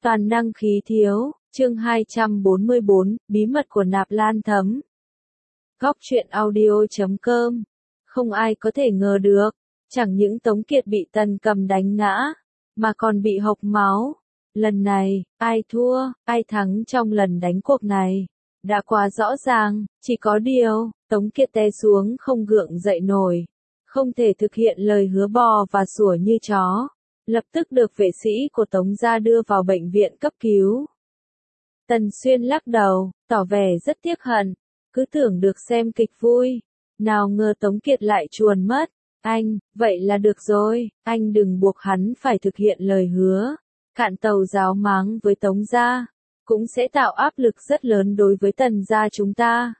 Toàn năng khí thiếu, chương 244, bí mật của nạp lan thấm. Góc truyện audio.com. Không ai có thể ngờ được, chẳng những Tống Kiệt bị Tần Cầm đánh ngã, mà còn bị hộc máu. Lần này, ai thua, ai thắng trong lần đánh cuộc này, đã quá rõ ràng, chỉ có điều, Tống Kiệt té xuống không gượng dậy nổi, không thể thực hiện lời hứa bò và sủa như chó. Lập tức được vệ sĩ của Tống gia đưa vào bệnh viện cấp cứu. Tần Xuyên lắc đầu, tỏ vẻ rất tiếc hận, cứ tưởng được xem kịch vui, nào ngờ Tống Kiệt lại chuồn mất. Anh, vậy là được rồi, anh đừng buộc hắn phải thực hiện lời hứa. Cạn tàu giáo máng với Tống gia, cũng sẽ tạo áp lực rất lớn đối với Tần gia chúng ta.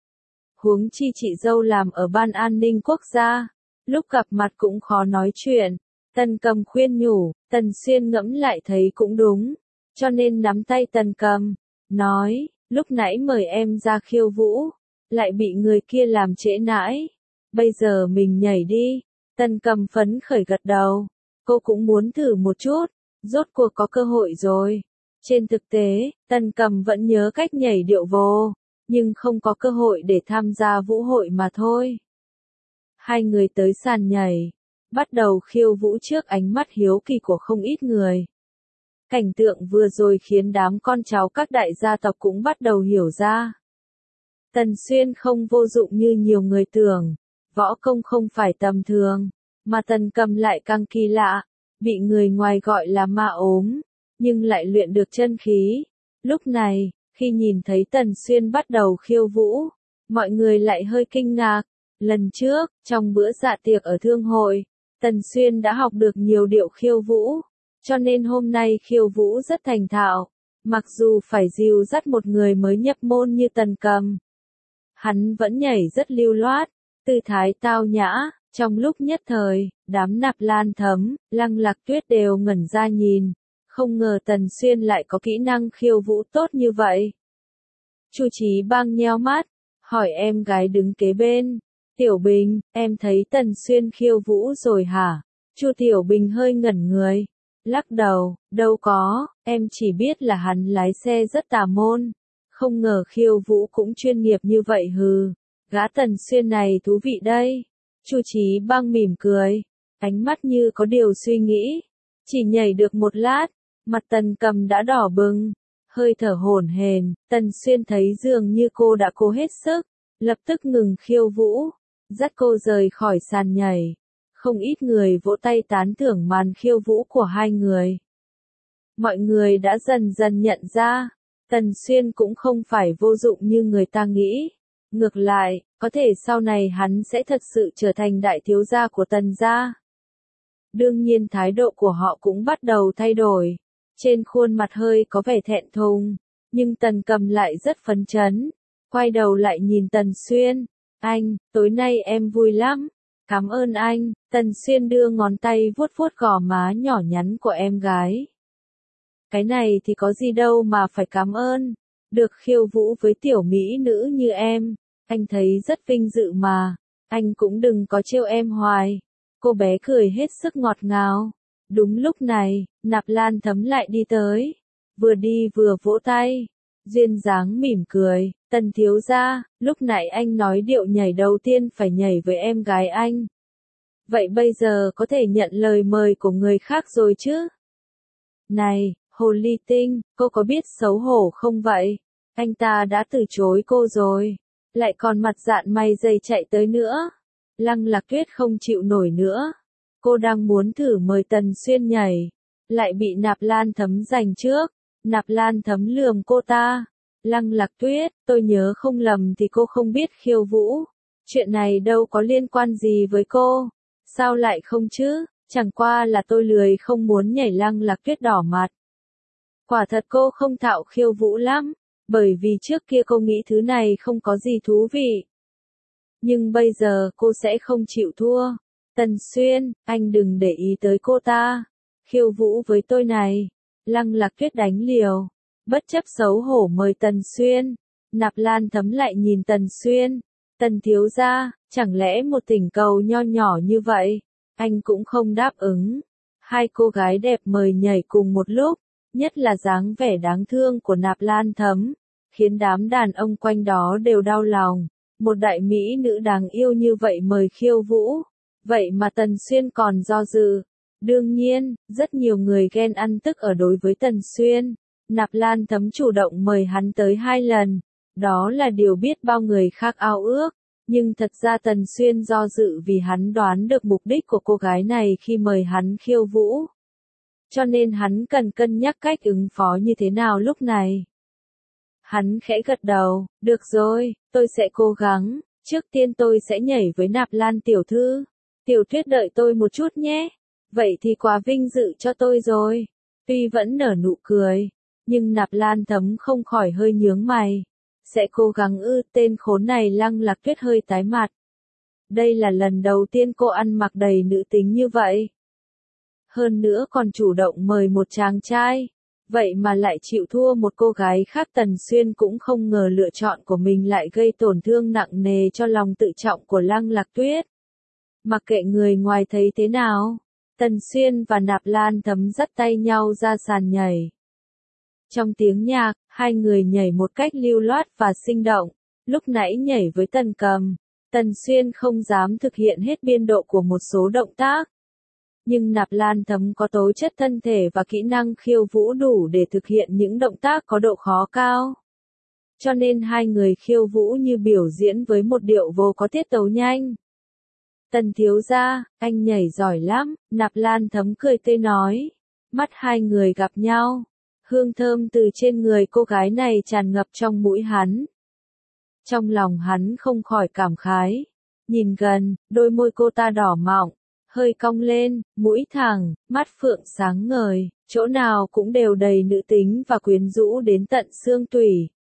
Huống chi chị dâu làm ở Ban An ninh Quốc gia, lúc gặp mặt cũng khó nói chuyện. Tần Cầm khuyên nhủ, Tần Xuyên ngẫm lại thấy cũng đúng, cho nên nắm tay Tần Cầm, nói, lúc nãy mời em ra khiêu vũ, lại bị người kia làm trễ nãi, bây giờ mình nhảy đi. Tần Cầm phấn khởi gật đầu, cô cũng muốn thử một chút, rốt cuộc có cơ hội rồi. Trên thực tế, Tần Cầm vẫn nhớ cách nhảy điệu vồ, nhưng không có cơ hội để tham gia vũ hội mà thôi. Hai người tới sàn nhảy, bắt đầu khiêu vũ trước ánh mắt hiếu kỳ của không ít người. Cảnh tượng vừa rồi khiến đám con cháu các đại gia tộc cũng bắt đầu hiểu ra. Tần Xuyên không vô dụng như nhiều người tưởng, võ công không phải tầm thường, mà Tần Cầm lại càng kỳ lạ, bị người ngoài gọi là ma ốm, nhưng lại luyện được chân khí. Lúc này, khi nhìn thấy Tần Xuyên bắt đầu khiêu vũ, mọi người lại hơi kinh ngạc. Lần trước, trong bữa dạ tiệc ở thương hội, Tần Xuyên đã học được nhiều điệu khiêu vũ, cho nên hôm nay khiêu vũ rất thành thạo, mặc dù phải dìu dắt một người mới nhập môn như Tần Cầm. Hắn vẫn nhảy rất lưu loát, tư thái tao nhã, trong lúc nhất thời, đám Nạp Lan Thấm, Lăng Lạc Tuyết đều ngẩn ra nhìn, không ngờ Tần Xuyên lại có kỹ năng khiêu vũ tốt như vậy. Chu Chí Bang nheo mắt, hỏi em gái đứng kế bên. Tiểu Bình, em thấy Tần Xuyên khiêu vũ rồi hả? Chu Tiểu Bình hơi ngẩn người, lắc đầu, đâu có, em chỉ biết là hắn lái xe rất tà môn, không ngờ khiêu vũ cũng chuyên nghiệp như vậy hừ. Gã Tần Xuyên này thú vị đây. Chu Chí Bang mỉm cười, ánh mắt như có điều suy nghĩ. Chỉ nhảy được một lát, mặt Tần Cầm đã đỏ bừng, hơi thở hổn hển. Tần Xuyên thấy dường như cô đã cố hết sức, lập tức ngừng khiêu vũ, dắt cô rời khỏi sàn nhảy. Không ít người vỗ tay tán thưởng màn khiêu vũ của hai người. Mọi người đã dần dần nhận ra, Tần Xuyên cũng không phải vô dụng như người ta nghĩ. Ngược lại, có thể sau này hắn sẽ thật sự trở thành đại thiếu gia của Tần gia. Đương nhiên thái độ của họ cũng bắt đầu thay đổi. Trên khuôn mặt hơi có vẻ thẹn thùng, nhưng Tần Cầm lại rất phấn chấn. Quay đầu lại nhìn Tần Xuyên. Anh, tối nay em vui lắm. Cảm ơn anh. Tần Xuyên đưa ngón tay vuốt vuốt gò má nhỏ nhắn của em gái. Cái này thì có gì đâu mà phải cảm ơn. Được khiêu vũ với tiểu mỹ nữ như em, anh thấy rất vinh dự mà. Anh cũng đừng có trêu em hoài. Cô bé cười hết sức ngọt ngào. Đúng lúc này, Nạp Lan Thấm lại đi tới. Vừa đi vừa vỗ tay. Duyên dáng mỉm cười. Tần thiếu gia, lúc nãy anh nói điệu nhảy đầu tiên phải nhảy với em gái anh. Vậy bây giờ có thể nhận lời mời của người khác rồi chứ? Này, Hồ Ly Tinh, cô có biết xấu hổ không vậy? Anh ta đã từ chối cô rồi, lại còn mặt dạn mày dày chạy tới nữa. Lăng Lạc Tuyết không chịu nổi nữa. Cô đang muốn thử mời Tần Xuyên nhảy, lại bị Nạp Lan Thấm giành trước. Nạp Lan Thấm lườm cô ta. Lăng Lạc Tuyết, tôi nhớ không lầm thì cô không biết khiêu vũ. Chuyện này đâu có liên quan gì với cô. Sao lại không chứ? Chẳng qua là tôi lười không muốn nhảy. Lăng Lạc Tuyết đỏ mặt. Quả thật cô không thạo khiêu vũ lắm, bởi vì trước kia cô nghĩ thứ này không có gì thú vị. Nhưng bây giờ cô sẽ không chịu thua. Tần Xuyên, anh đừng để ý tới cô ta. Khiêu vũ với tôi này. Lăng Lạc Tuyết đánh liều. Bất chấp xấu hổ mời Tần Xuyên. Nạp Lan Thấm lại nhìn Tần Xuyên. Tần thiếu gia, chẳng lẽ một thỉnh cầu nho nhỏ như vậy, anh cũng không đáp ứng. Hai cô gái đẹp mời nhảy cùng một lúc, nhất là dáng vẻ đáng thương của Nạp Lan Thấm, khiến đám đàn ông quanh đó đều đau lòng. Một đại mỹ nữ đáng yêu như vậy mời khiêu vũ, vậy mà Tần Xuyên còn do dự. Đương nhiên, rất nhiều người ghen ăn tức ở đối với Tần Xuyên. Nạp Lan Thấm chủ động mời hắn tới 2 lần, đó là điều biết bao người khác ao ước. Nhưng thật ra Tần Xuyên do dự vì hắn đoán được mục đích của cô gái này khi mời hắn khiêu vũ. Cho nên hắn cần cân nhắc cách ứng phó như thế nào lúc này. Hắn khẽ gật đầu, được rồi, tôi sẽ cố gắng, trước tiên tôi sẽ nhảy với Nạp Lan tiểu thư. Tiểu Tuyết đợi tôi một chút nhé, vậy thì quá vinh dự cho tôi rồi. Tuy vẫn nở nụ cười, nhưng Nạp Lan Thấm không khỏi hơi nhướng mày. Sẽ cố gắng ư? Tên khốn này Lăng Lạc Tuyết hơi tái mặt. Đây là lần đầu tiên cô ăn mặc đầy nữ tính như vậy. Hơn nữa còn chủ động mời một chàng trai. Vậy mà lại chịu thua một cô gái khác. Tần Xuyên cũng không ngờ lựa chọn của mình lại gây tổn thương nặng nề cho lòng tự trọng của Lăng Lạc Tuyết. Mặc kệ người ngoài thấy thế nào, Tần Xuyên và Nạp Lan Thấm dắt tay nhau ra sàn nhảy. Trong tiếng nhạc, hai người nhảy một cách lưu loát và sinh động. Lúc nãy nhảy với Tần Cầm, Tần Xuyên không dám thực hiện hết biên độ của một số động tác. Nhưng Nạp Lan Thấm có tố chất thân thể và kỹ năng khiêu vũ đủ để thực hiện những động tác có độ khó cao. Cho nên hai người khiêu vũ như biểu diễn với một điệu vô có tiết tấu nhanh. Tần thiếu gia, anh nhảy giỏi lắm, Nạp Lan Thấm cười tươi nói. Mắt hai người gặp nhau. Hương thơm từ trên người cô gái này tràn ngập trong mũi hắn. Trong lòng hắn không khỏi cảm khái. Nhìn gần, đôi môi cô ta đỏ mọng, hơi cong lên, mũi thẳng, mắt phượng sáng ngời, chỗ nào cũng đều đầy nữ tính và quyến rũ đến tận xương tủy.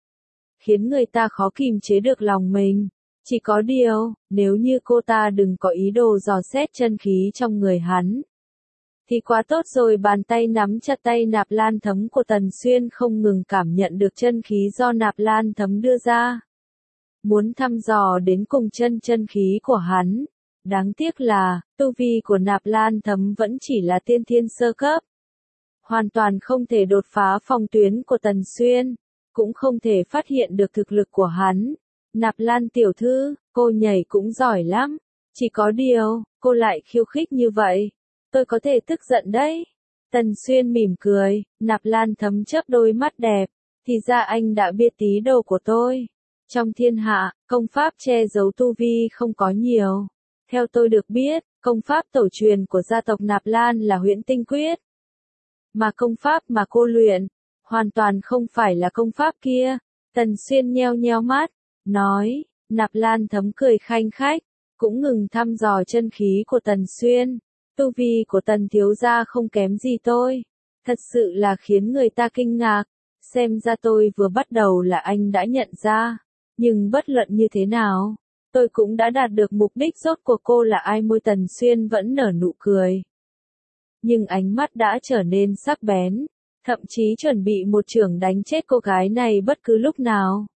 Khiến người ta khó kìm chế được lòng mình. Chỉ có điều, nếu như cô ta đừng có ý đồ dò xét chân khí trong người hắn. Thì quá tốt rồi. Bàn tay nắm chặt tay Nạp Lan Thấm của Tần Xuyên không ngừng cảm nhận được chân khí do Nạp Lan Thấm đưa ra. Muốn thăm dò đến cùng chân khí của hắn. Đáng tiếc là, tu vi của Nạp Lan Thấm vẫn chỉ là tiên thiên sơ cấp. Hoàn toàn không thể đột phá phòng tuyến của Tần Xuyên, cũng không thể phát hiện được thực lực của hắn. Nạp Lan tiểu thư, cô nhảy cũng giỏi lắm. Chỉ có điều, cô lại khiêu khích như vậy. Tôi có thể tức giận đấy. Tần Xuyên mỉm cười, Nạp Lan Thấm chớp đôi mắt đẹp. Thì ra anh đã biết ý đồ của tôi. Trong thiên hạ, công pháp che giấu tu vi không có nhiều. Theo tôi được biết, công pháp tổ truyền của gia tộc Nạp Lan là Huyễn Tinh Quyết. Mà công pháp mà cô luyện, hoàn toàn không phải là công pháp kia. Tần Xuyên nheo nheo mắt, nói. Nạp Lan Thấm cười khanh khách, cũng ngừng thăm dò chân khí của Tần Xuyên. Tu vi của Tần thiếu gia không kém gì tôi. Thật sự là khiến người ta kinh ngạc. Xem ra tôi vừa bắt đầu là anh đã nhận ra. Nhưng bất luận như thế nào, tôi cũng đã đạt được mục đích. Rốt cuộc cô là ai? Môi Tần Xuyên vẫn nở nụ cười. Nhưng ánh mắt đã trở nên sắc bén. Thậm chí chuẩn bị một chưởng đánh chết cô gái này bất cứ lúc nào.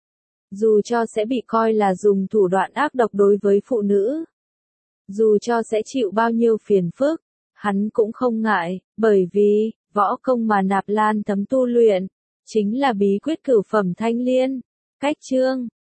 Dù cho sẽ bị coi là dùng thủ đoạn ác độc đối với phụ nữ. Dù cho sẽ chịu bao nhiêu phiền phức, hắn cũng không ngại, bởi vì, võ công mà Nạp Lan Thấm tu luyện, chính là bí quyết cửu phẩm thanh liên. Cách chương